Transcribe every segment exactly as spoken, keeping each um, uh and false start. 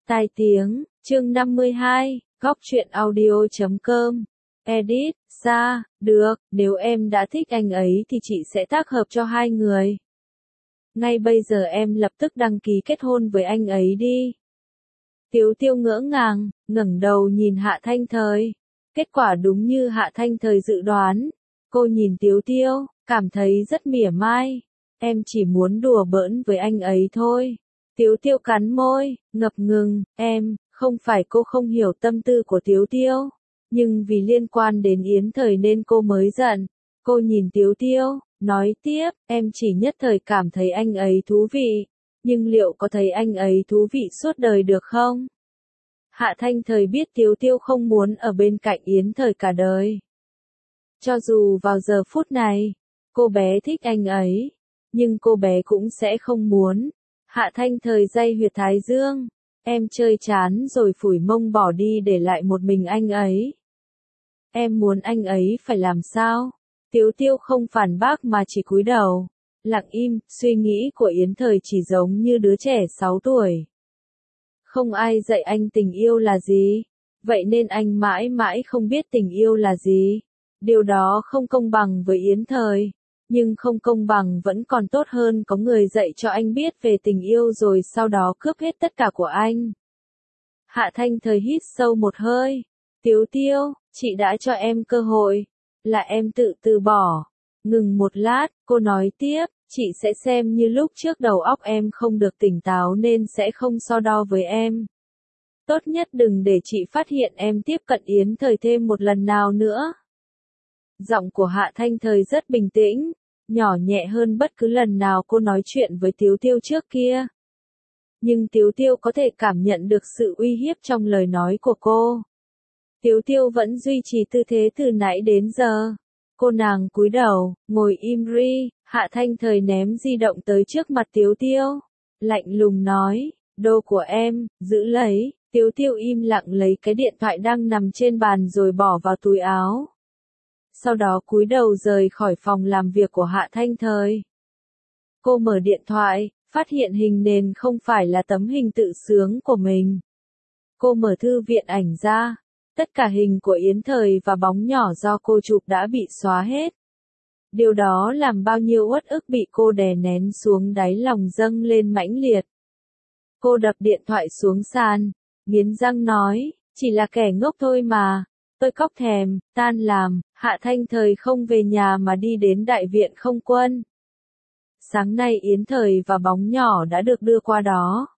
Tai tiếng, chương năm mươi hai, góc truyện audio chấm com. Edit, Sa, được, nếu em đã thích anh ấy thì chị sẽ tác hợp cho hai người. Ngay bây giờ em lập tức đăng ký kết hôn với anh ấy đi. Tiếu Tiêu ngỡ ngàng, ngẩng đầu nhìn Hạ Thanh Thời. Kết quả đúng như Hạ Thanh Thời dự đoán. Cô nhìn Tiếu Tiêu, cảm thấy rất mỉa mai. Em chỉ muốn đùa bỡn với anh ấy thôi. Tiếu Tiêu cắn môi, ngập ngừng, em, không phải cô không hiểu tâm tư của Tiếu Tiêu. Nhưng vì liên quan đến Yến Thời nên cô mới giận. Cô nhìn Tiếu Tiêu, nói tiếp, em chỉ nhất thời cảm thấy anh ấy thú vị. Nhưng liệu có thấy anh ấy thú vị suốt đời được không? Hạ Thanh Thời biết Tiếu Tiêu không muốn ở bên cạnh Yến Thời cả đời. Cho dù vào giờ phút này, cô bé thích anh ấy, nhưng cô bé cũng sẽ không muốn. Hạ Thanh Thời day huyệt thái dương, em chơi chán rồi phủi mông bỏ đi để lại một mình anh ấy. Em muốn anh ấy phải làm sao? Tiếu Tiêu không phản bác mà chỉ cúi đầu, lặng im, suy nghĩ của Yến Thời chỉ giống như đứa trẻ sáu tuổi. Không ai dạy anh tình yêu là gì, vậy nên anh mãi mãi không biết tình yêu là gì. Điều đó không công bằng với Yến Thời, nhưng không công bằng vẫn còn tốt hơn có người dạy cho anh biết về tình yêu rồi sau đó cướp hết tất cả của anh. Hạ Thanh Thời hít sâu một hơi. Tiếu Tiêu, chị đã cho em cơ hội, là em tự từ bỏ. Ngừng một lát, cô nói tiếp, chị sẽ xem như lúc trước đầu óc em không được tỉnh táo nên sẽ không so đo với em. Tốt nhất đừng để chị phát hiện em tiếp cận Yến Thời thêm một lần nào nữa. Giọng của Hạ Thanh Thời rất bình tĩnh, nhỏ nhẹ hơn bất cứ lần nào cô nói chuyện với Tiếu Tiêu trước kia. Nhưng Tiếu Tiêu có thể cảm nhận được sự uy hiếp trong lời nói của cô. Tiếu Tiêu vẫn duy trì tư thế từ nãy đến giờ. Cô nàng cúi đầu, ngồi im ri. Hạ Thanh Thời ném di động tới trước mặt Tiếu Tiêu. Lạnh lùng nói, đồ của em, giữ lấy. Tiếu Tiêu im lặng lấy cái điện thoại đang nằm trên bàn rồi bỏ vào túi áo. Sau đó cúi đầu rời khỏi phòng làm việc của Hạ Thanh Thời. Cô mở điện thoại, phát hiện hình nền không phải là tấm hình tự sướng của mình. Cô mở thư viện ảnh ra, tất cả hình của Yến Thời và bóng nhỏ do cô chụp đã bị xóa hết. Điều đó làm bao nhiêu uất ức bị cô đè nén xuống đáy lòng dâng lên mãnh liệt. Cô đập điện thoại xuống sàn, nghiến răng nói, chỉ là kẻ ngốc thôi mà. Tôi cóc thèm, tan làm, Hạ Thanh Thời không về nhà mà đi đến đại viện không quân. Sáng nay Yến Thời và bóng nhỏ đã được đưa qua đó.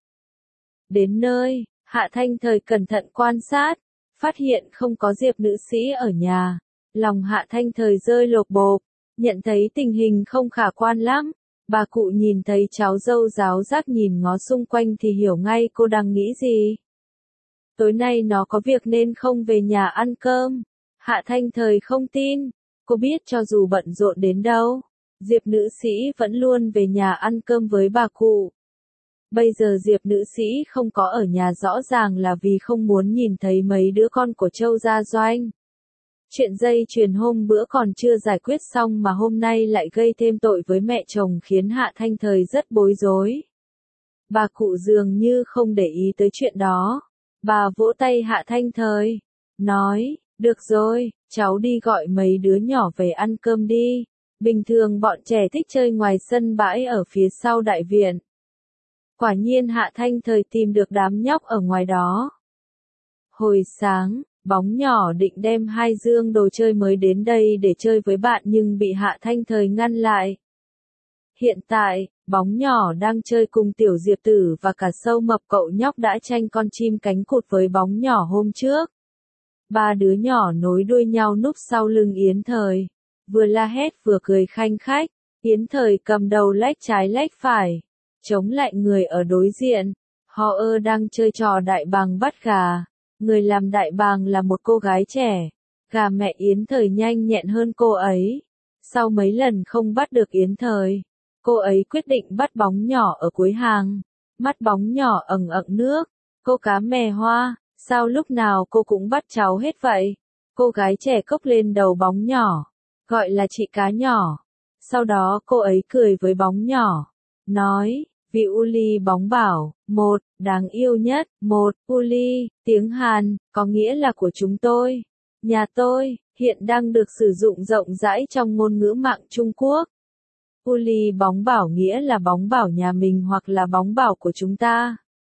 Đến nơi, Hạ Thanh Thời cẩn thận quan sát, phát hiện không có Diệp nữ sĩ ở nhà. Lòng Hạ Thanh Thời rơi lột bột, nhận thấy tình hình không khả quan lắm. Bà cụ nhìn thấy cháu dâu ráo rác nhìn ngó xung quanh thì hiểu ngay cô đang nghĩ gì. Tối nay nó có việc nên không về nhà ăn cơm. Hạ Thanh Thời không tin. Cô biết cho dù bận rộn đến đâu, Diệp nữ sĩ vẫn luôn về nhà ăn cơm với bà cụ. Bây giờ Diệp nữ sĩ không có ở nhà rõ ràng là vì không muốn nhìn thấy mấy đứa con của Châu Gia Doanh. Chuyện dây chuyền hôm bữa còn chưa giải quyết xong mà hôm nay lại gây thêm tội với mẹ chồng khiến Hạ Thanh Thời rất bối rối. Bà cụ dường như không để ý tới chuyện đó. Bà vỗ tay Hạ Thanh Thời, nói, được rồi, cháu đi gọi mấy đứa nhỏ về ăn cơm đi. Bình thường bọn trẻ thích chơi ngoài sân bãi ở phía sau đại viện. Quả nhiên Hạ Thanh Thời tìm được đám nhóc ở ngoài đó. Hồi sáng, bóng nhỏ định đem hai dương đồ chơi mới đến đây để chơi với bạn nhưng bị Hạ Thanh Thời ngăn lại. Hiện tại, bóng nhỏ đang chơi cùng Tiểu Diệp Tử và cả Sâu Mập, cậu nhóc đã tranh con chim cánh cụt với bóng nhỏ hôm trước. Ba đứa nhỏ nối đuôi nhau núp sau lưng Yến Thời, vừa la hét vừa cười khanh khách. Yến Thời cầm đầu lách trái lách phải, chống lại người ở đối diện. Họ ơ đang chơi trò đại bàng bắt gà. Người làm đại bàng là một cô gái trẻ. Gà mẹ Yến Thời nhanh nhẹn hơn cô ấy. Sau mấy lần không bắt được Yến Thời, cô ấy quyết định bắt bóng nhỏ ở cuối hàng. Mắt bóng nhỏ ẩn ẩn nước. Cô cá mè hoa, sao lúc nào cô cũng bắt cháu hết vậy? Cô gái trẻ cốc lên đầu bóng nhỏ, gọi là chị cá nhỏ. Sau đó cô ấy cười với bóng nhỏ, nói, Vị Uli bóng bảo, một, đáng yêu nhất, một, Uli, tiếng Hàn, có nghĩa là của chúng tôi. Nhà tôi, hiện đang được sử dụng rộng rãi trong ngôn ngữ mạng Trung Quốc. Uli bóng bảo nghĩa là bóng bảo nhà mình hoặc là bóng bảo của chúng ta.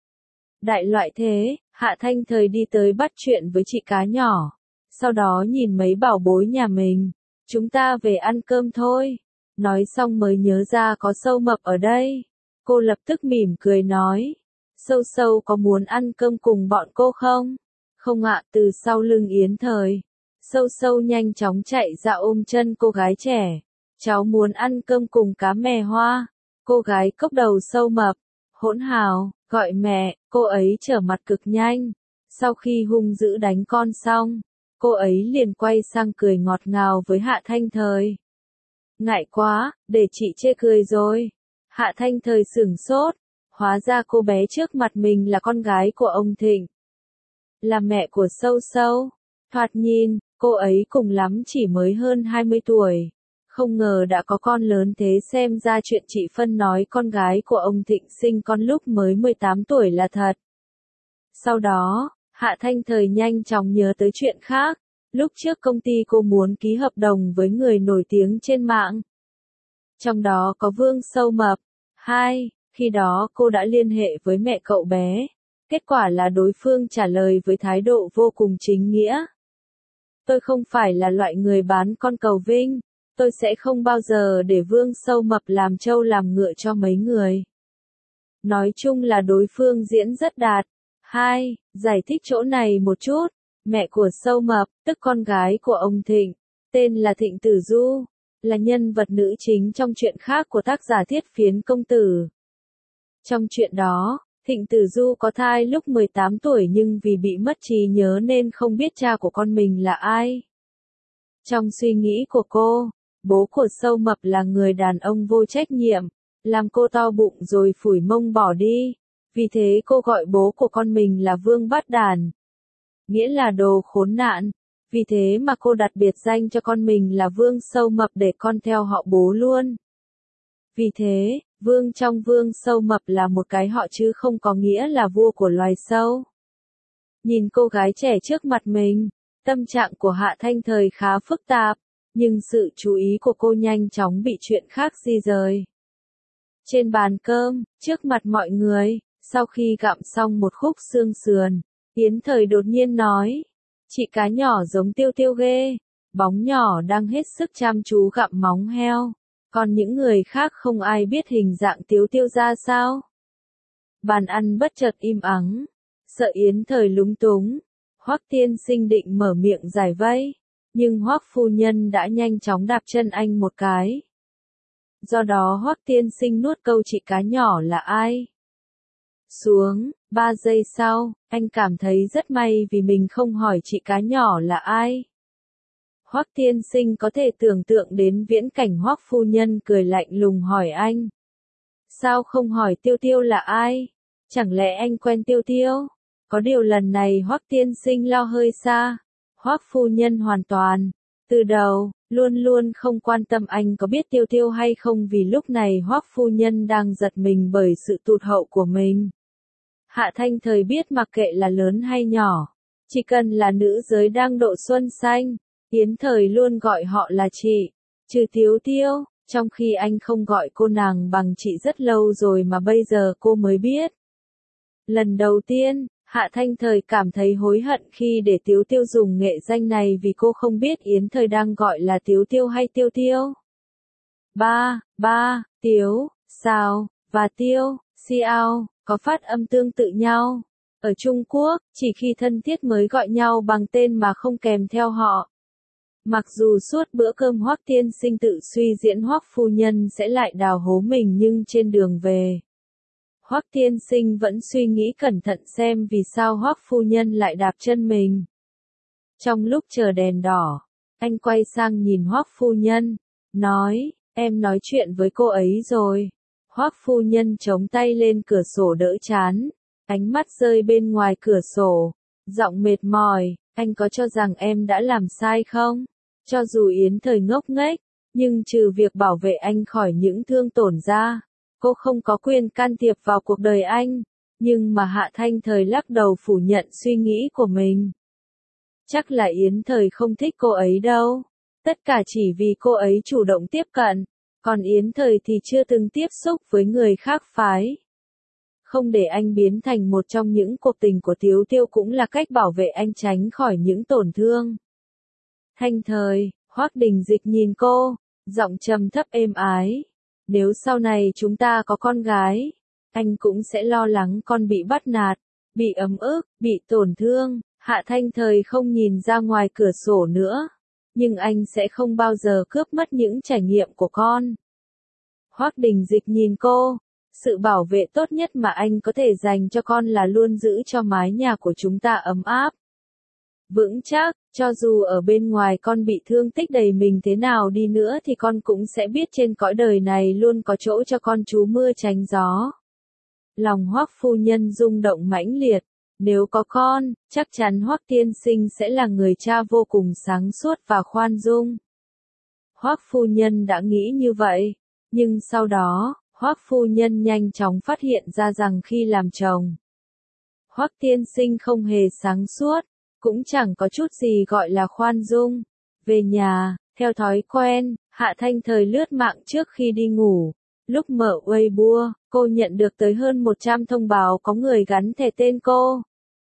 Đại loại thế, Hạ Thanh Thời đi tới bắt chuyện với chị cá nhỏ. Sau đó nhìn mấy bảo bối nhà mình. Chúng ta về ăn cơm thôi. Nói xong mới nhớ ra có Sâu Mập ở đây. Cô lập tức mỉm cười nói. Sâu Sâu có muốn ăn cơm cùng bọn cô không? Không ạ, từ sau lưng Yến Thời. Sâu Sâu nhanh chóng chạy ra ôm chân cô gái trẻ. Cháu muốn ăn cơm cùng cá mè hoa. Cô gái cốc đầu Sâu Mập. Hỗn hào, gọi mẹ, cô ấy trở mặt cực nhanh. Sau khi hung dữ đánh con xong, cô ấy liền quay sang cười ngọt ngào với Hạ Thanh Thời. Ngại quá, để chị chê cười rồi. Hạ Thanh Thời sửng sốt, hóa ra cô bé trước mặt mình là con gái của ông Thịnh. Là mẹ của Sâu Sâu. Thoạt nhìn, cô ấy cùng lắm chỉ mới hơn hai mươi tuổi. Không ngờ đã có con lớn thế, xem ra chuyện chị Phân nói con gái của ông Thịnh sinh con lúc mới mười tám tuổi là thật. Sau đó, Hạ Thanh Thời nhanh chóng nhớ tới chuyện khác. Lúc trước công ty cô muốn ký hợp đồng với người nổi tiếng trên mạng. Trong đó có Vương Sâu Mập. Hai, khi đó cô đã liên hệ với mẹ cậu bé. Kết quả là đối phương trả lời với thái độ vô cùng chính nghĩa. Tôi không phải là loại người bán con cầu vinh. Tôi sẽ không bao giờ để Vương Sâu Mập làm trâu làm ngựa cho mấy người. Nói chung là đối phương diễn rất đạt. Hai, giải thích chỗ này một chút. Mẹ của Sâu Mập, tức con gái của ông Thịnh, tên là Thịnh Tử Du, là nhân vật nữ chính trong truyện khác của tác giả Thiết Phiến Công Tử. Trong chuyện đó, Thịnh Tử Du có thai lúc mười tám tuổi nhưng vì bị mất trí nhớ nên không biết cha của con mình là ai. Trong suy nghĩ của cô, bố của Sâu Mập là người đàn ông vô trách nhiệm, làm cô to bụng rồi phủi mông bỏ đi. Vì thế cô gọi bố của con mình là Vương Bát Đàn, nghĩa là đồ khốn nạn. Vì thế mà cô đặt biệt danh cho con mình là Vương Sâu Mập để con theo họ bố luôn. Vì thế, Vương trong Vương Sâu Mập là một cái họ chứ không có nghĩa là vua của loài sâu. Nhìn cô gái trẻ trước mặt mình, tâm trạng của Hạ Thanh Thời khá phức tạp, nhưng sự chú ý của cô nhanh chóng bị chuyện khác di rời. Trên bàn cơm, trước mặt mọi người, sau khi gặm xong một khúc xương sườn, Yến Thời đột nhiên nói, chị cá nhỏ giống Tiêu Tiêu ghê. Bóng nhỏ đang hết sức chăm chú gặm móng heo, còn những người khác không ai biết hình dạng Tiếu Tiêu ra sao. Bàn ăn bất chợt im ắng, sợ Yến Thời lúng túng, Hoắc tiên sinh định mở miệng giải vây, nhưng Hoắc phu nhân đã nhanh chóng đạp chân anh một cái. Do đó Hoắc tiên sinh nuốt câu chị cá nhỏ là ai xuống. Ba giây sau, anh cảm thấy rất may vì mình không hỏi chị cá nhỏ là ai. Hoắc tiên sinh có thể tưởng tượng đến viễn cảnh Hoắc phu nhân cười lạnh lùng hỏi anh. Sao không hỏi Tiêu Tiêu là ai? Chẳng lẽ anh quen Tiêu Tiêu? Có điều lần này Hoắc tiên sinh lo hơi xa. Hoắc phu nhân hoàn toàn, từ đầu, luôn luôn không quan tâm anh có biết Tiêu Tiêu hay không, vì lúc này Hoắc phu nhân đang giật mình bởi sự tụt hậu của mình. Hạ Thanh Thời biết mặc kệ là lớn hay nhỏ, chỉ cần là nữ giới đang độ xuân xanh, Yến Thời luôn gọi họ là chị, trừ Tiếu Tiêu, trong khi anh không gọi cô nàng bằng chị rất lâu rồi mà bây giờ cô mới biết. Lần đầu tiên, Hạ Thanh Thời cảm thấy hối hận khi để Tiếu Tiêu dùng nghệ danh này vì cô không biết Yến Thời đang gọi là Tiếu Tiêu hay Tiêu Tiêu. Ba, ba, Tiếu, Sao, và Tiêu, Xiao, có phát âm tương tự nhau. Ở Trung Quốc, chỉ khi thân thiết mới gọi nhau bằng tên mà không kèm theo họ. Mặc dù suốt bữa cơm Hoắc tiên sinh tự suy diễn Hoắc phu nhân sẽ lại đào hố mình, nhưng trên đường về, Hoắc tiên sinh vẫn suy nghĩ cẩn thận xem vì sao Hoắc phu nhân lại đạp chân mình. Trong lúc chờ đèn đỏ, anh quay sang nhìn Hoắc phu nhân, nói, em nói chuyện với cô ấy rồi. Hoắc phu nhân chống tay lên cửa sổ đỡ chán, ánh mắt rơi bên ngoài cửa sổ, giọng mệt mỏi, anh có cho rằng em đã làm sai không? Cho dù Yến Thời ngốc nghếch, nhưng trừ việc bảo vệ anh khỏi những thương tổn ra, cô không có quyền can thiệp vào cuộc đời anh, nhưng mà Hạ Thanh Thời lắc đầu phủ nhận suy nghĩ của mình. Chắc là Yến Thời không thích cô ấy đâu, tất cả chỉ vì cô ấy chủ động tiếp cận, còn Yến Thời thì chưa từng tiếp xúc với người khác phái. Không để anh biến thành một trong những cuộc tình của Tiếu Tiêu cũng là cách bảo vệ anh tránh khỏi những tổn thương. Thanh Thời, Hoắc Đình Dịch nhìn cô, giọng trầm thấp êm ái. Nếu sau này chúng ta có con gái, anh cũng sẽ lo lắng con bị bắt nạt, bị ấm ức, bị tổn thương. Hạ Thanh Thời không nhìn ra ngoài cửa sổ nữa, nhưng anh sẽ không bao giờ cướp mất những trải nghiệm của con. Hoắc Đình Dịch nhìn cô, sự bảo vệ tốt nhất mà anh có thể dành cho con là luôn giữ cho mái nhà của chúng ta ấm áp, vững chắc, cho dù ở bên ngoài con bị thương tích đầy mình thế nào đi nữa thì con cũng sẽ biết trên cõi đời này luôn có chỗ cho con trú mưa tránh gió. Lòng Hoắc phu nhân rung động mãnh liệt, nếu có con, chắc chắn Hoắc tiên sinh sẽ là người cha vô cùng sáng suốt và khoan dung. Hoắc phu nhân đã nghĩ như vậy, nhưng sau đó, Hoắc phu nhân nhanh chóng phát hiện ra rằng khi làm chồng, Hoắc tiên sinh không hề sáng suốt, cũng chẳng có chút gì gọi là khoan dung. Về nhà, theo thói quen, Hạ Thanh Thời lướt mạng trước khi đi ngủ. Lúc mở Weibo, cô nhận được tới hơn một trăm thông báo có người gắn thẻ tên cô.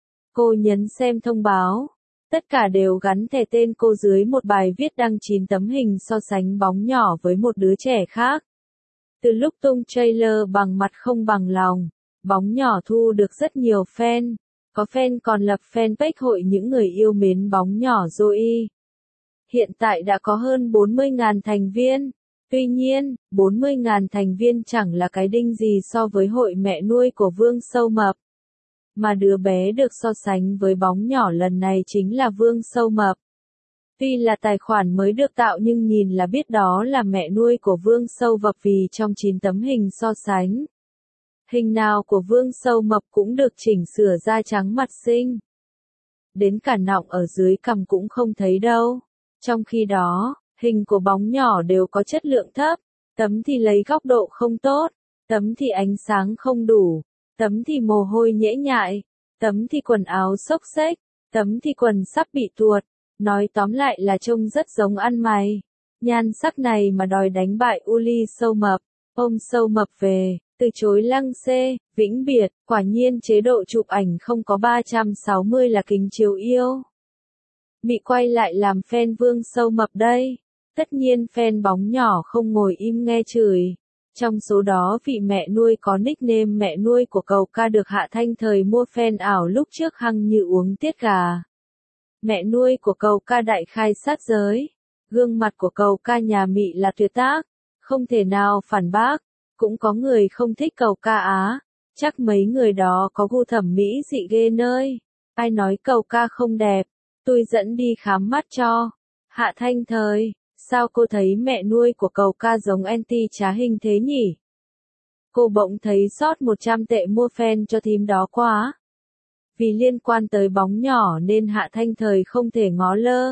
Cô nhấn xem thông báo. Tất cả đều gắn thẻ tên cô dưới một bài viết đăng chín tấm hình so sánh bóng nhỏ với một đứa trẻ khác. Từ lúc tung trailer bằng mặt không bằng lòng, bóng nhỏ thu được rất nhiều fan. Có fan còn lập fanpage hội những người yêu mến bóng nhỏ Zoe. Hiện tại đã có hơn bốn mươi nghìn thành viên. Tuy nhiên, bốn mươi nghìn thành viên chẳng là cái đinh gì so với hội mẹ nuôi của Vương Sâu Mập. Mà đứa bé được so sánh với bóng nhỏ lần này chính là Vương Sâu Mập. Tuy là tài khoản mới được tạo nhưng nhìn là biết đó là mẹ nuôi của Vương Sâu Mập vì trong chín tấm hình so sánh, hình nào của Vương Sâu Mập cũng được chỉnh sửa da trắng mặt xinh. Đến cả nọng ở dưới cằm cũng không thấy đâu. Trong khi đó, hình của bóng nhỏ đều có chất lượng thấp, tấm thì lấy góc độ không tốt, tấm thì ánh sáng không đủ, tấm thì mồ hôi nhễ nhại, tấm thì quần áo xốc xếch, tấm thì quần sắp bị tuột. Nói tóm lại là trông rất giống ăn mày. Nhan sắc này mà đòi đánh bại Uli Sâu Mập, ôm Sâu Mập về, từ chối lăng xê, vĩnh biệt, quả nhiên chế độ chụp ảnh không có ba trăm sáu mươi là kính chiếu yêu. Mị quay lại làm fan Vương Sâu Mập đây. Tất nhiên fan bóng nhỏ không ngồi im nghe chửi. Trong số đó vị mẹ nuôi có nickname mẹ nuôi của Cầu Ca được Hạ Thanh Thời mua fan ảo lúc trước hăng như uống tiết gà. Mẹ nuôi của Cầu Ca đại khai sát giới. Gương mặt của Cầu Ca nhà Mị là tuyệt tác, không thể nào phản bác. Cũng có người không thích Cầu Ca á, chắc mấy người đó có gu thẩm mỹ dị ghê nơi. Ai nói Cầu Ca không đẹp, tôi dẫn đi khám mắt cho. Hạ Thanh Thời, sao cô thấy mẹ nuôi của Cầu Ca giống anti trá hình thế nhỉ? Cô bỗng thấy sót một trăm tệ mua fan cho thím đó quá. Vì liên quan tới bóng nhỏ nên Hạ Thanh Thời không thể ngó lơ.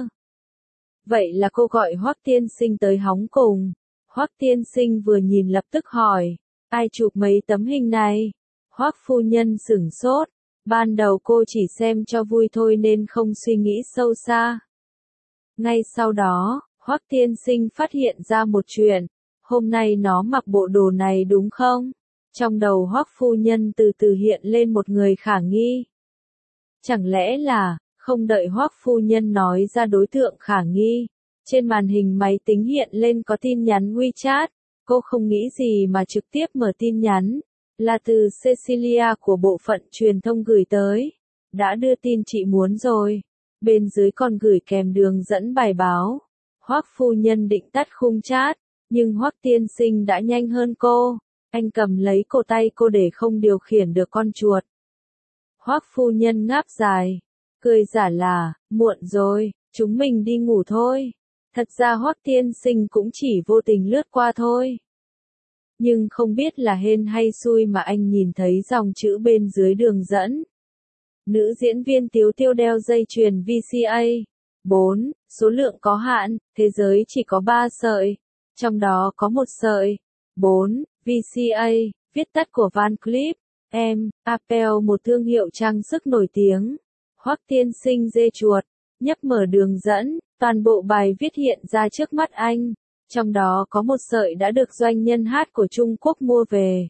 Vậy là cô gọi Hoắc tiên sinh tới hóng cùng. Hoắc tiên sinh vừa nhìn lập tức hỏi, ai chụp mấy tấm hình này? Hoắc phu nhân sửng sốt, ban đầu cô chỉ xem cho vui thôi nên không suy nghĩ sâu xa. Ngay sau đó, Hoắc tiên sinh phát hiện ra một chuyện, hôm nay nó mặc bộ đồ này đúng không? Trong đầu Hoắc phu nhân từ từ hiện lên một người khả nghi. Chẳng lẽ là, không đợi Hoắc phu nhân nói ra đối tượng khả nghi, trên màn hình máy tính hiện lên có tin nhắn WeChat, cô không nghĩ gì mà trực tiếp mở tin nhắn, là từ Cecilia của bộ phận truyền thông gửi tới, đã đưa tin chị muốn rồi, bên dưới còn gửi kèm đường dẫn bài báo. Hoắc phu nhân định tắt khung chat, nhưng Hoắc tiên sinh đã nhanh hơn cô, anh cầm lấy cổ tay cô để không điều khiển được con chuột. Hoắc phu nhân ngáp dài, cười giả là, muộn rồi, chúng mình đi ngủ thôi. Thật ra Hoắc tiên sinh cũng chỉ vô tình lướt qua thôi. Nhưng không biết là hên hay xui mà anh nhìn thấy dòng chữ bên dưới đường dẫn. Nữ diễn viên Tiếu Tiêu đeo dây chuyền vê xê a. bốn. Số lượng có hạn, thế giới chỉ có ba sợi. Trong đó có một sợi. bốn. vê xê a, viết tắt của Van Cleef. Em, Apple, một thương hiệu trang sức nổi tiếng. Hoắc tiên sinh dê chuột, nhấp mở đường dẫn, toàn bộ bài viết hiện ra trước mắt anh. Trong đó có một sợi đã được doanh nhân hát của Trung Quốc mua về.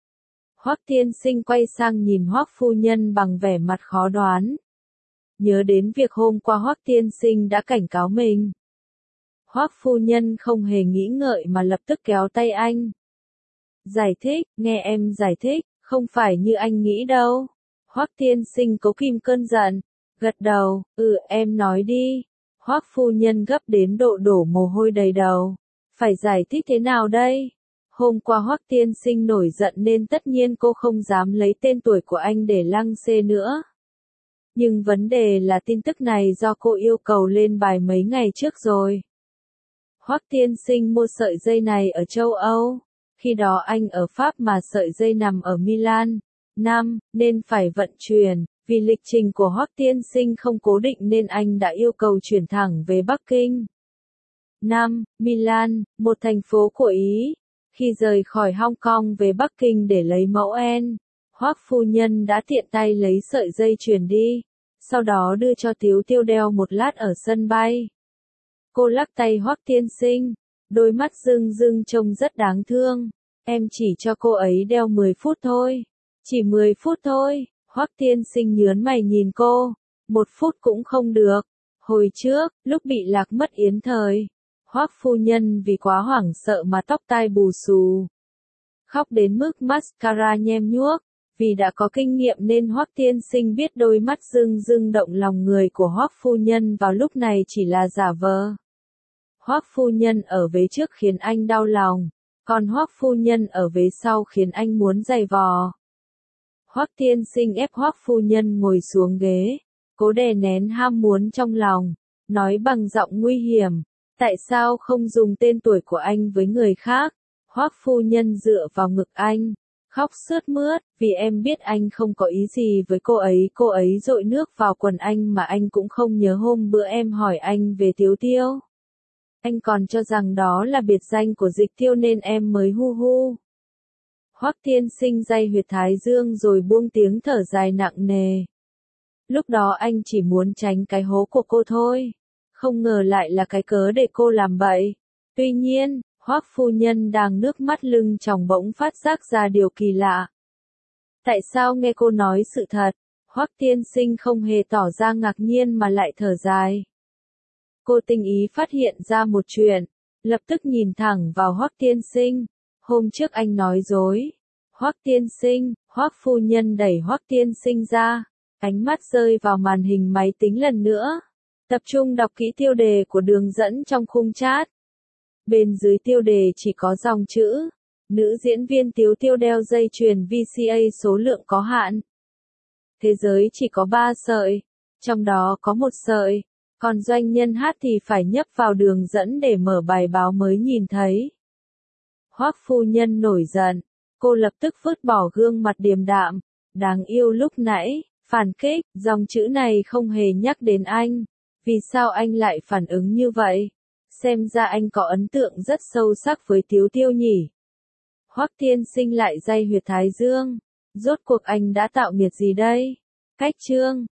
Hoắc tiên sinh quay sang nhìn Hoắc phu nhân bằng vẻ mặt khó đoán. Nhớ đến việc hôm qua Hoắc tiên sinh đã cảnh cáo mình. Hoắc phu nhân không hề nghĩ ngợi mà lập tức kéo tay anh. Giải thích, nghe em giải thích, không phải như anh nghĩ đâu. Hoắc tiên sinh cố kìm cơn giận, gật đầu, ừ em nói đi. Hoắc phu nhân gấp đến độ đổ mồ hôi đầy đầu. Phải giải thích thế nào đây? Hôm qua Hoắc tiên sinh nổi giận nên tất nhiên cô không dám lấy tên tuổi của anh để lăng xê nữa. Nhưng vấn đề là tin tức này do cô yêu cầu lên bài mấy ngày trước rồi. Hoắc tiên sinh mua sợi dây này ở châu Âu. Khi đó anh ở Pháp mà sợi dây nằm ở Milan. Năm, nên phải vận chuyển. Vì lịch trình của Hoắc tiên sinh không cố định nên anh đã yêu cầu chuyển thẳng về Bắc Kinh. năm. Milan, một thành phố của Ý. Khi rời khỏi Hong Kong về Bắc Kinh để lấy mẫu en, Hoắc phu nhân đã tiện tay lấy sợi dây chuyển đi, sau đó đưa cho Tiếu Tiêu đeo một lát ở sân bay. Cô lắc tay Hoắc tiên sinh, đôi mắt rưng rưng trông rất đáng thương. Em chỉ cho cô ấy đeo mười phút thôi. Chỉ mười phút thôi. Hoắc tiên sinh nhướng mày nhìn cô. Một phút cũng không được. Hồi trước, lúc bị lạc mất yến thời, Hoắc phu nhân vì quá hoảng sợ mà tóc tai bù xù. Khóc đến mức mascara nhem nhuốc. Vì đã có kinh nghiệm nên Hoắc tiên sinh biết đôi mắt rưng rưng động lòng người của Hoắc phu nhân vào lúc này chỉ là giả vờ. Hoắc phu nhân ở vế trước khiến anh đau lòng, còn Hoắc phu nhân ở vế sau khiến anh muốn giày vò. Hoắc tiên sinh ép Hoắc phu nhân ngồi xuống ghế, cố đè nén ham muốn trong lòng, nói bằng giọng nguy hiểm, tại sao không dùng tên tuổi của anh với người khác? Hoắc phu nhân dựa vào ngực anh, khóc sướt mướt, vì em biết anh không có ý gì với cô ấy. Cô ấy dội nước vào quần anh mà anh cũng không nhớ hôm bữa em hỏi anh về Tiếu Tiêu. Anh còn cho rằng đó là biệt danh của Dịch Tiêu nên em mới hu hu. Hoắc tiên sinh day huyệt thái dương rồi buông tiếng thở dài nặng nề. Lúc đó anh chỉ muốn tránh cái hố của cô thôi, không ngờ lại là cái cớ để cô làm bậy. Tuy nhiên, Hoắc phu nhân đang nước mắt lưng tròng bỗng phát giác ra điều kỳ lạ. Tại sao nghe cô nói sự thật? Hoắc tiên sinh không hề tỏ ra ngạc nhiên mà lại thở dài. Cô tinh ý phát hiện ra một chuyện, lập tức nhìn thẳng vào Hoắc tiên sinh. Hôm trước anh nói dối. Hoắc tiên sinh, Hoắc phu nhân đẩy Hoắc tiên sinh ra, ánh mắt rơi vào màn hình máy tính lần nữa. Tập trung đọc kỹ tiêu đề của đường dẫn trong khung chat. Bên dưới tiêu đề chỉ có dòng chữ, nữ diễn viên Tiếu Tiêu đeo dây chuyền vê xê a số lượng có hạn. Thế giới chỉ có ba sợi, trong đó có một sợi, còn doanh nhân hát thì phải nhấp vào đường dẫn để mở bài báo mới nhìn thấy. Hoắc phu nhân nổi giận, cô lập tức vứt bỏ gương mặt điềm đạm, đáng yêu lúc nãy, phản kích, dòng chữ này không hề nhắc đến anh. Vì sao anh lại phản ứng như vậy? Xem ra anh có ấn tượng rất sâu sắc với Tiếu Tiêu nhỉ. Hoắc tiên sinh lại day huyệt thái dương. Rốt cuộc anh đã tạo nghiệt gì đây? Cách chương